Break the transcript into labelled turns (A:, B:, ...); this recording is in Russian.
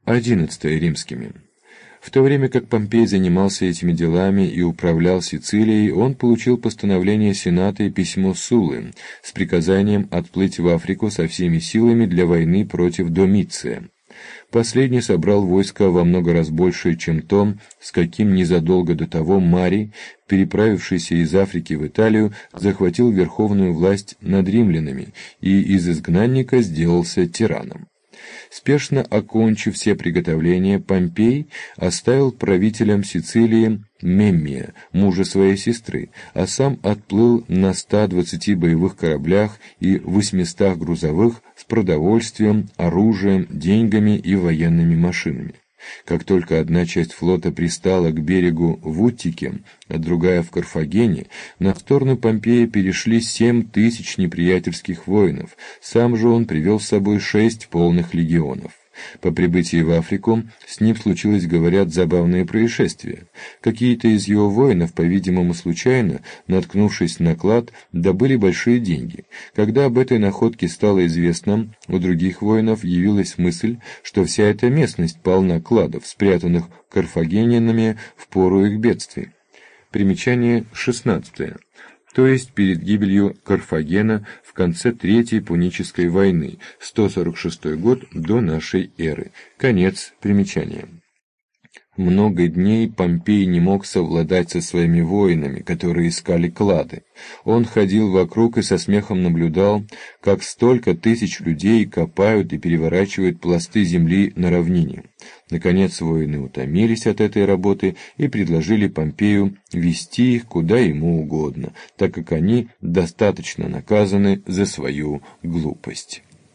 A: 11 римскими. В то время как Помпей занимался этими делами и управлял Сицилией, он получил постановление Сената и письмо Суллы с приказанием отплыть в Африку со всеми силами для войны против Домиция. Последний собрал войско во много раз большее, чем то, с каким незадолго до того Марий, переправившийся из Африки в Италию, захватил верховную власть над римлянами и из изгнанника сделался тираном. Спешно окончив все приготовления, Помпей оставил правителем Сицилии Меммия, мужа своей сестры, а сам отплыл на 120 боевых кораблях и 800 грузовых с продовольствием, оружием, деньгами и военными машинами. Как только одна часть флота пристала к берегу в Уттике, а другая в Карфагене, на сторону Помпея перешли 7000 неприятельских воинов, сам же он привел с собой 6 полных легионов. По прибытии в Африку с ним случилось, говорят, забавное происшествие. Какие-то из его воинов, по-видимому случайно, наткнувшись на клад, добыли большие деньги. Когда об этой находке стало известно, у других воинов явилась мысль, что вся эта местность полна кладов, спрятанных карфагенянами в пору их бедствий. Примечание 16. То есть перед гибелью Карфагена в конце Третьей Пунической войны, 146 год до нашей эры. Конец примечания. Много дней Помпей не мог совладать со своими воинами, которые искали клады. Он ходил вокруг и со смехом наблюдал, как столько тысяч людей копают и переворачивают пласты земли на равнине. Наконец воины утомились от этой работы и предложили Помпею вести их куда ему угодно, так как они достаточно наказаны за свою глупость.